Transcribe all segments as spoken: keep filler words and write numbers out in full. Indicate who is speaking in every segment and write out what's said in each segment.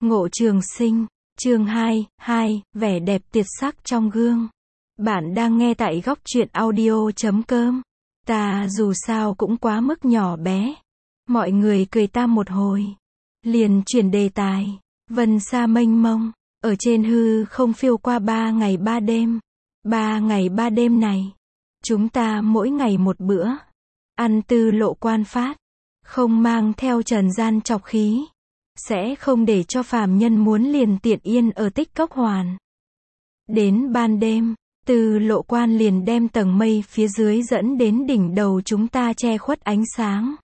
Speaker 1: Ngộ Trường Sinh, chương hai, hai, vẻ đẹp tuyệt sắc trong gương. Bạn đang nghe tại góc truyện audio chấm com. Ta dù sao cũng quá mức nhỏ bé. Mọi người cười ta một hồi. Liền chuyển đề tài. Vân xa mênh mông, ở trên hư không phiêu qua ba ngày ba đêm. Ba ngày ba đêm này, chúng ta mỗi ngày một bữa. Ăn tư lộ quan phát. Không mang theo trần gian trọc khí. Sẽ không để cho phàm nhân muốn liền tiện yên ở tích cốc hoàn. Đến ban đêm, từ lộ quan liền đem tầng mây phía dưới dẫn đến đỉnh đầu chúng ta che khuất ánh sáng.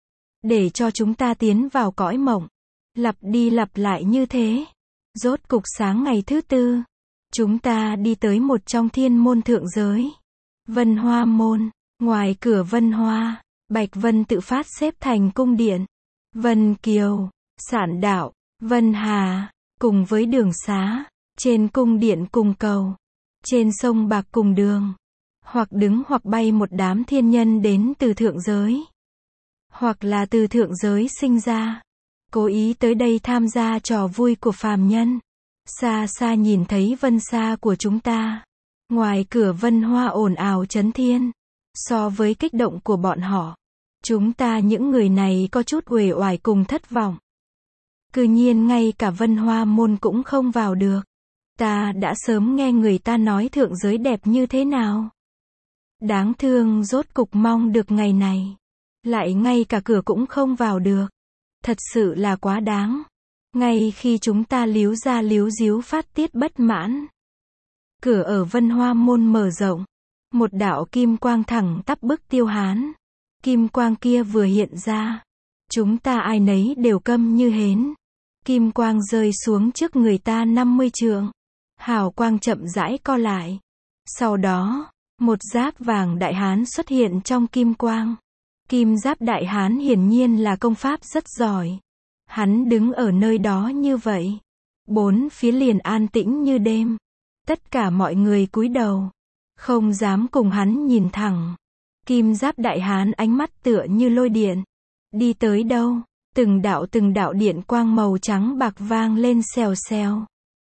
Speaker 1: Để cho chúng ta tiến vào cõi mộng. Lặp đi lặp lại như thế. Rốt cục sáng ngày thứ tư, chúng ta đi tới một trong thiên môn thượng giới. Vân Hoa môn, ngoài cửa Vân Hoa, Bạch Vân tự phát xếp thành cung điện. Vân Kiều, Sạn Đạo, Vân Hà, cùng với đường xá, trên cung điện cùng cầu, trên sông bạc cùng đường, hoặc đứng hoặc bay một đám thiên nhân đến từ thượng giới, hoặc là từ thượng giới sinh ra, cố ý tới đây tham gia trò vui của phàm nhân. Xa xa nhìn thấy vân xa của chúng ta, ngoài cửa Vân Hoa ồn ào chấn thiên, so với kích động của bọn họ, chúng ta những người này có chút uể oải cùng thất vọng. Cư nhiên ngay cả Vân Hoa môn cũng không vào được. Ta đã sớm nghe người ta nói thượng giới đẹp như thế nào. Đáng thương rốt cục mong được ngày này. Lại ngay cả cửa cũng không vào được. Thật sự là quá đáng. Ngay khi chúng ta líu ra líu díu phát tiết bất mãn. Cửa ở Vân Hoa môn mở rộng. Một đạo kim quang thẳng tắp bức Tiêu Hán. Kim quang kia vừa hiện ra. Chúng ta ai nấy đều câm như hến. Kim quang rơi xuống trước người ta năm mươi trượng. Hào quang chậm rãi co lại. Sau đó, một giáp vàng đại hán xuất hiện trong kim quang. Kim giáp đại hán hiển nhiên là công pháp rất giỏi. Hắn đứng ở nơi đó như vậy. Bốn phía liền an tĩnh như đêm. Tất cả mọi người cúi đầu. Không dám cùng hắn nhìn thẳng. Kim giáp đại hán ánh mắt tựa như lôi điện. Đi tới đâu, từng đạo từng đạo điện quang màu trắng bạc vang lên xèo xèo.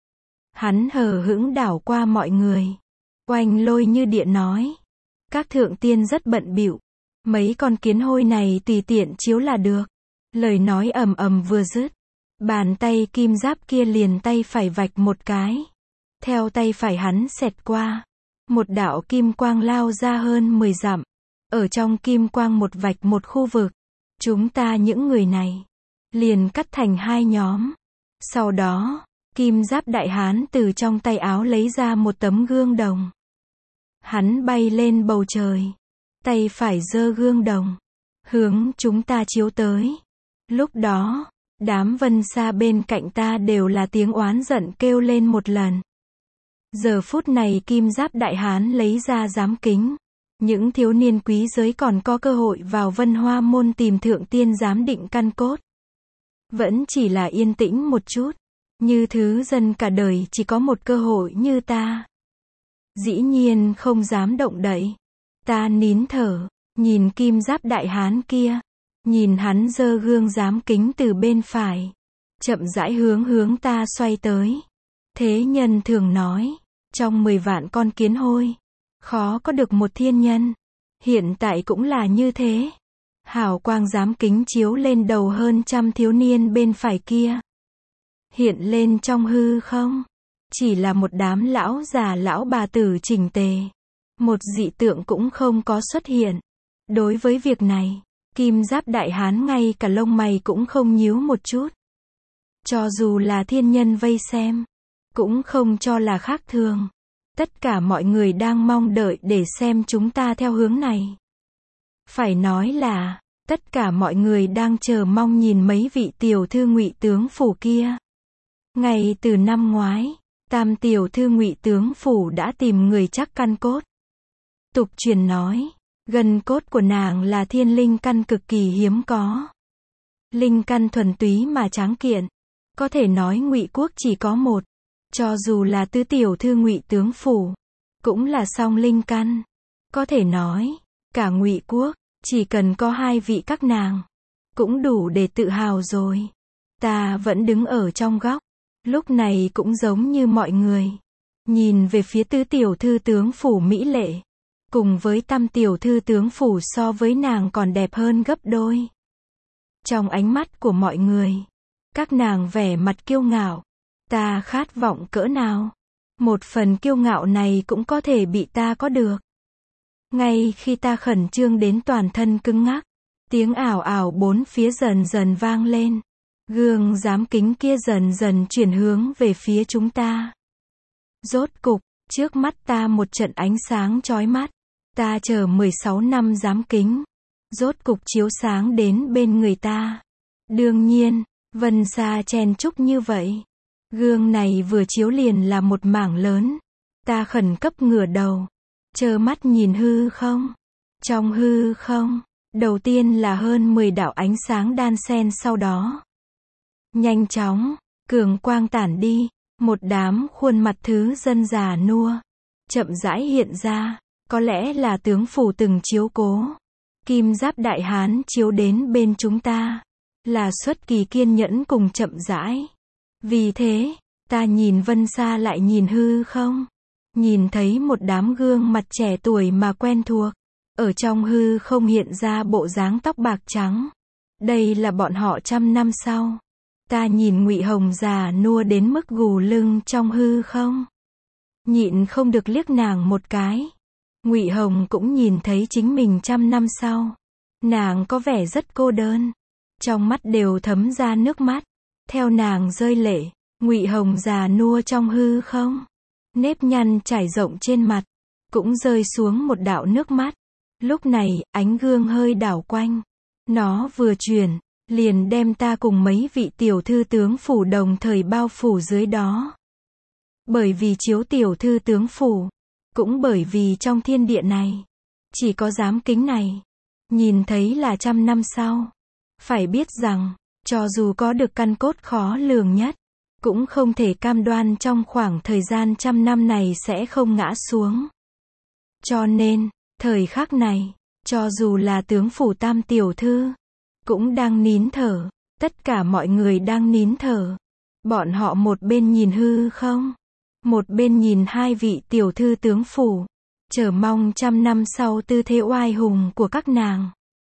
Speaker 1: Hắn hờ hững đảo qua mọi người. Oanh lôi như điện nói. Các thượng tiên rất bận bịu. Mấy con kiến hôi này tùy tiện chiếu là được. Lời nói ầm ầm vừa dứt. Bàn tay kim giáp kia liền tay phải vạch một cái. Theo tay phải hắn xẹt qua. Một đạo kim quang lao ra hơn mười dặm. Ở trong kim quang một vạch một khu vực. Chúng ta những người này. Liền cắt thành hai nhóm. Sau đó, kim giáp đại hán từ trong tay áo lấy ra một tấm gương đồng. Hắn bay lên bầu trời. Tay phải giơ gương đồng. Hướng chúng ta chiếu tới. Lúc đó, đám vân xa bên cạnh ta đều là tiếng oán giận kêu lên một lần. Giờ phút này kim giáp đại hán lấy ra giám kính. Những thiếu niên quý giới còn có cơ hội vào Vân Hoa môn tìm thượng tiên giám định căn cốt. Vẫn chỉ là yên tĩnh một chút. Như thứ dân cả đời chỉ có một cơ hội như ta. Dĩ nhiên không dám động đậy. Ta nín thở, nhìn kim giáp đại hán kia. Nhìn hắn giơ gương giám kính từ bên phải. Chậm rãi hướng hướng ta xoay tới. Thế nhân thường nói, trong mười vạn con kiến hôi, khó có được một thiên nhân. Hiện tại cũng là như thế. Hào quang giám kính chiếu lên đầu hơn trăm thiếu niên bên phải kia. Hiện lên trong hư không. Chỉ là một đám lão già lão bà tử chỉnh tề. Một dị tượng cũng không có xuất hiện. Đối với việc này, kim giáp đại hán ngay cả lông mày cũng không nhíu một chút. Cho dù là thiên nhân vây xem, cũng không cho là khác thường. Tất cả mọi người đang mong đợi để xem chúng ta theo hướng này. Phải nói là, tất cả mọi người đang chờ mong nhìn mấy vị tiểu thư Ngụy tướng phủ kia. Ngay từ năm ngoái, tam tiểu thư Ngụy tướng phủ đã tìm người chắc căn cốt. Tục truyền nói, gân cốt của nàng là thiên linh căn cực kỳ hiếm có. Linh căn thuần túy mà tráng kiện. Có thể nói Ngụy quốc chỉ có một. Cho dù là tứ tiểu thư Ngụy tướng phủ, cũng là song linh căn. Có thể nói, cả Ngụy quốc, chỉ cần có hai vị các nàng, cũng đủ để tự hào rồi. Ta vẫn đứng ở trong góc, lúc này cũng giống như mọi người. Nhìn về phía tứ tiểu thư tướng phủ mỹ lệ. Cùng với tam tiểu thư tướng phủ so với nàng còn đẹp hơn gấp đôi. Trong ánh mắt của mọi người, các nàng vẻ mặt kiêu ngạo. Ta khát vọng cỡ nào? Một phần kiêu ngạo này cũng có thể bị ta có được. Ngay khi ta khẩn trương đến toàn thân cứng ngắc, tiếng ảo ảo bốn phía dần dần vang lên. Gương giám kính kia dần dần chuyển hướng về phía chúng ta. Rốt cục, trước mắt ta một trận ánh sáng chói mắt. Ta chờ mười sáu năm giám kính. Rốt cục chiếu sáng đến bên người ta. Đương nhiên, Vân Sa chen chúc như vậy. Gương này vừa chiếu liền là một mảng lớn. Ta khẩn cấp ngửa đầu. Trơ mắt nhìn hư không. Trong hư không, đầu tiên là hơn mười đạo ánh sáng đan xen sau đó. Nhanh chóng, cường quang tản đi. Một đám khuôn mặt thứ dân già nua. Chậm rãi hiện ra. Có lẽ là tướng phủ từng chiếu cố. Kim Giáp Đại Hán chiếu đến bên chúng ta. Là xuất kỳ kiên nhẫn cùng chậm rãi. Vì thế, ta nhìn Vân Sa lại nhìn hư không. Nhìn thấy một đám gương mặt trẻ tuổi mà quen thuộc. Ở trong hư không hiện ra bộ dáng tóc bạc trắng. Đây là bọn họ trăm năm sau. Ta nhìn Ngụy Hồng già nua đến mức gù lưng trong hư không. Nhịn không được liếc nàng một cái. Ngụy Hồng cũng nhìn thấy chính mình trăm năm sau. Nàng có vẻ rất cô đơn. Trong mắt đều thấm ra nước mắt. Theo nàng rơi lệ, Ngụy Hồng già nua trong hư không. Nếp nhăn trải rộng trên mặt. Cũng rơi xuống một đạo nước mắt. Lúc này, ánh gương hơi đảo quanh. Nó vừa chuyển, liền đem ta cùng mấy vị tiểu thư tướng phủ đồng thời bao phủ dưới đó. Bởi vì chiếu tiểu thư tướng phủ. Cũng bởi vì trong thiên địa này, chỉ có giám kính này, nhìn thấy là trăm năm sau. Phải biết rằng, cho dù có được căn cốt khó lường nhất, cũng không thể cam đoan trong khoảng thời gian trăm năm này sẽ không ngã xuống. Cho nên, thời khắc này, cho dù là tướng phủ tam tiểu thư, cũng đang nín thở, tất cả mọi người đang nín thở. Bọn họ một bên nhìn hư không, một bên nhìn hai vị tiểu thư tướng phủ, chờ mong trăm năm sau tư thế oai hùng của các nàng.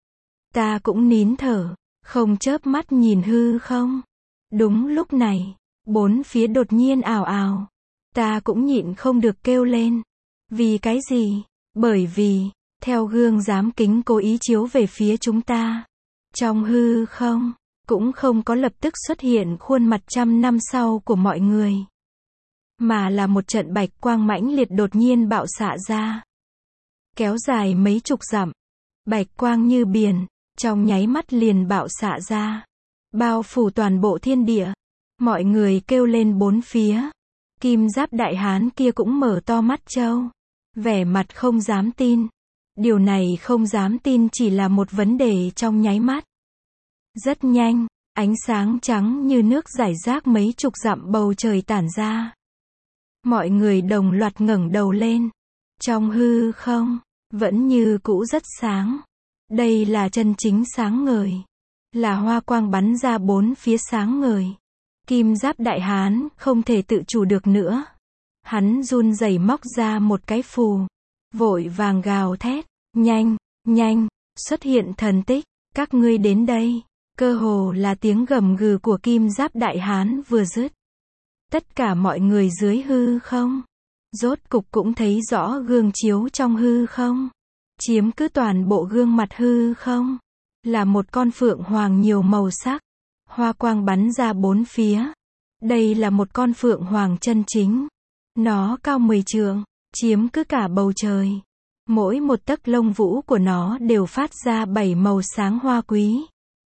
Speaker 1: Ta cũng nín thở, không chớp mắt nhìn hư không. Đúng lúc này, bốn phía đột nhiên ào ào. Ta cũng nhịn không được kêu lên. Vì cái gì? Bởi vì, theo gương giám kính cố ý chiếu về phía chúng ta. Trong hư không, cũng không có lập tức xuất hiện khuôn mặt trăm năm sau của mọi người. Mà là một trận bạch quang mãnh liệt đột nhiên bạo xạ ra. Kéo dài mấy chục dặm. Bạch quang như biển, trong nháy mắt liền bạo xạ ra. Bao phủ toàn bộ thiên địa. Mọi người kêu lên bốn phía. Kim Giáp Đại Hán kia cũng mở to mắt trâu. Vẻ mặt không dám tin. Điều này không dám tin chỉ là một vấn đề trong nháy mắt. Rất nhanh, ánh sáng trắng như nước rải rác mấy chục dặm bầu trời tản ra. Mọi người đồng loạt ngẩng đầu lên. Trong hư không, vẫn như cũ rất sáng. Đây là chân chính sáng ngời. Là hoa quang bắn ra bốn phía sáng ngời. Kim Giáp Đại Hán không thể tự chủ được nữa. Hắn run rẩy móc ra một cái phù. Vội vàng gào thét. Nhanh, nhanh, xuất hiện thần tích. Các ngươi đến đây. Cơ hồ là tiếng gầm gừ của Kim Giáp Đại Hán vừa dứt. Tất cả mọi người dưới hư không. Rốt cục cũng thấy rõ gương chiếu trong hư không. Chiếm cứ toàn bộ gương mặt hư không. Là một con phượng hoàng nhiều màu sắc. Hoa quang bắn ra bốn phía. Đây là một con phượng hoàng chân chính. Nó cao mười trượng, chiếm cứ cả bầu trời. Mỗi một tấc lông vũ của nó đều phát ra bảy màu sáng hoa quý.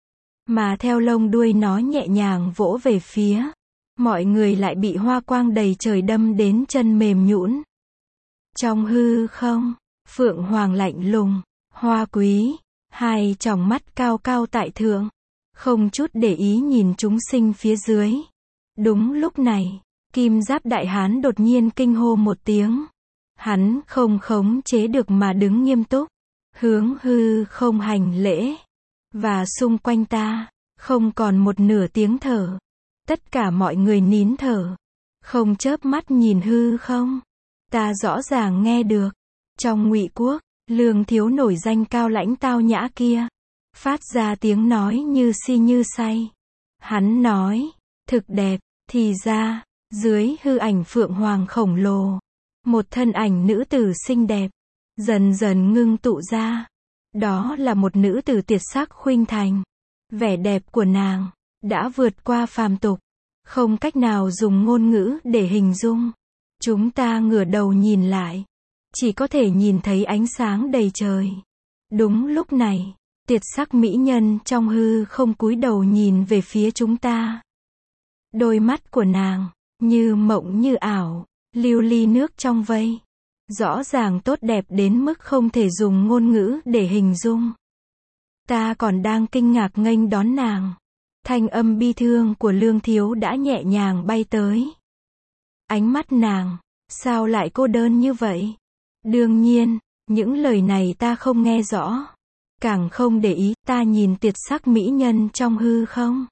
Speaker 1: Mà theo lông đuôi nó nhẹ nhàng vỗ về phía. Mọi người lại bị hoa quang đầy trời đâm đến chân mềm nhũn. Trong hư không, phượng hoàng lạnh lùng, hoa quý, hai tròng mắt cao cao tại thượng, không chút để ý nhìn chúng sinh phía dưới. Đúng lúc này, Kim Giáp Đại Hán đột nhiên kinh hô một tiếng. Hắn không khống chế được mà đứng nghiêm túc, hướng hư không hành lễ. Và xung quanh ta, không còn một nửa tiếng thở. Tất cả mọi người nín thở, không chớp mắt nhìn hư không. Ta rõ ràng nghe được, trong Ngụy Quốc, Lương Thiếu nổi danh cao lãnh tao nhã kia, phát ra tiếng nói như si như say. Hắn nói, thực đẹp, thì ra, dưới hư ảnh phượng hoàng khổng lồ, một thân ảnh nữ tử xinh đẹp, dần dần ngưng tụ ra. Đó là một nữ tử tuyệt sắc khuynh thành. Vẻ đẹp của nàng đã vượt qua phàm tục, không cách nào dùng ngôn ngữ để hình dung. Chúng ta ngửa đầu nhìn lại, chỉ có thể nhìn thấy ánh sáng đầy trời. Đúng lúc này, tuyệt sắc mỹ nhân trong hư không cúi đầu nhìn về phía chúng ta. Đôi mắt của nàng như mộng như ảo, lưu ly nước trong vây, rõ ràng tốt đẹp đến mức không thể dùng ngôn ngữ để hình dung. Ta còn đang kinh ngạc nghênh đón nàng, thanh âm bi thương của Lương Thiếu đã nhẹ nhàng bay tới. Ánh mắt nàng, sao lại cô đơn như vậy? Đương nhiên, những lời này ta không nghe rõ, càng không để ý. Ta nhìn tuyệt sắc mỹ nhân trong hư không,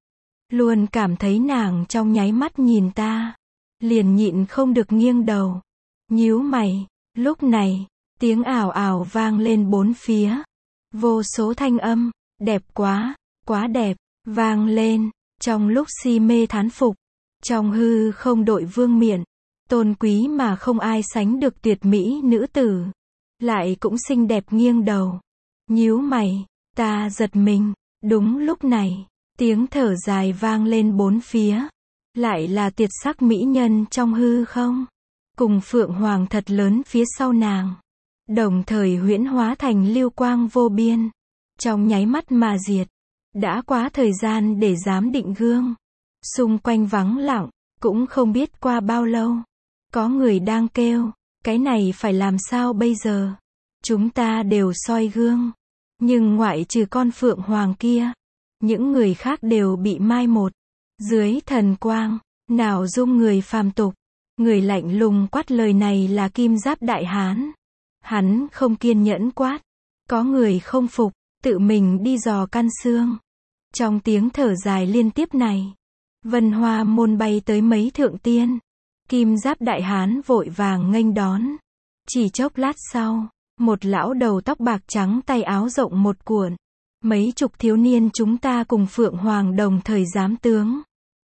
Speaker 1: luôn cảm thấy nàng trong nháy mắt nhìn ta, liền nhịn không được nghiêng đầu, nhíu mày. Lúc này, tiếng ào ào vang lên bốn phía, vô số thanh âm, đẹp quá, quá đẹp, vang lên. Trong lúc si mê thán phục, trong hư không đội vương miện, tôn quý mà không ai sánh được tuyệt mỹ nữ tử, lại cũng xinh đẹp nghiêng đầu, nhíu mày. Ta giật mình. Đúng lúc này, tiếng thở dài vang lên bốn phía, lại là tuyệt sắc mỹ nhân trong hư không, cùng phượng hoàng thật lớn phía sau nàng, đồng thời huyễn hóa thành lưu quang vô biên, trong nháy mắt mà diệt. Đã quá thời gian để giám định gương, xung quanh vắng lặng, cũng không biết qua bao lâu. Có người đang kêu, cái này phải làm sao bây giờ? Chúng ta đều soi gương, nhưng ngoại trừ con phượng hoàng kia, những người khác đều bị mai một. Dưới thần quang, nào dung người phàm tục. Người lạnh lùng quát lời này là Kim Giáp Đại Hán. Hắn không kiên nhẫn quát. Có người không phục, tự mình đi dò căn xương. Trong tiếng thở dài liên tiếp này, Vân Hoa môn bay tới mấy thượng tiên. Kim Giáp Đại Hán vội vàng nghênh đón. Chỉ chốc lát sau, một lão đầu tóc bạc trắng tay áo rộng một cuộn. Mấy chục thiếu niên chúng ta cùng Phượng Hoàng đồng thời giám tướng,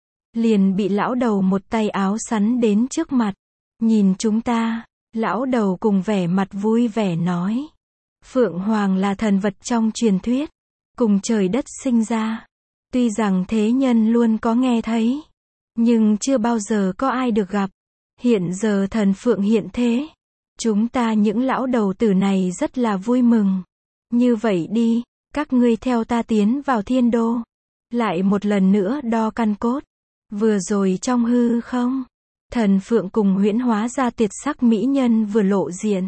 Speaker 1: liền bị lão đầu một tay áo sắn đến trước mặt. Nhìn chúng ta, lão đầu cùng vẻ mặt vui vẻ nói, Phượng Hoàng là thần vật trong truyền thuyết, cùng trời đất sinh ra. Tuy rằng thế nhân luôn có nghe thấy, nhưng chưa bao giờ có ai được gặp. Hiện giờ thần Phượng hiện thế, chúng ta những lão đầu tử này rất là vui mừng. Như vậy đi, các ngươi theo ta tiến vào thiên đô, lại một lần nữa đo căn cốt. Vừa rồi trong hư không, thần Phượng cùng huyễn hóa ra tuyệt sắc mỹ nhân vừa lộ diện,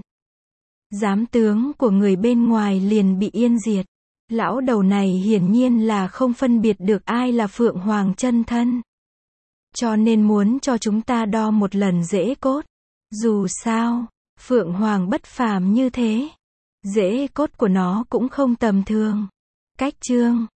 Speaker 1: giám tướng của người bên ngoài liền bị yên diệt. Lão đầu này hiển nhiên là không phân biệt được ai là Phượng Hoàng chân thân, cho nên muốn cho chúng ta đo một lần rễ cốt. Dù sao, Phượng Hoàng bất phàm như thế, rễ cốt của nó cũng không tầm thường. Cách chương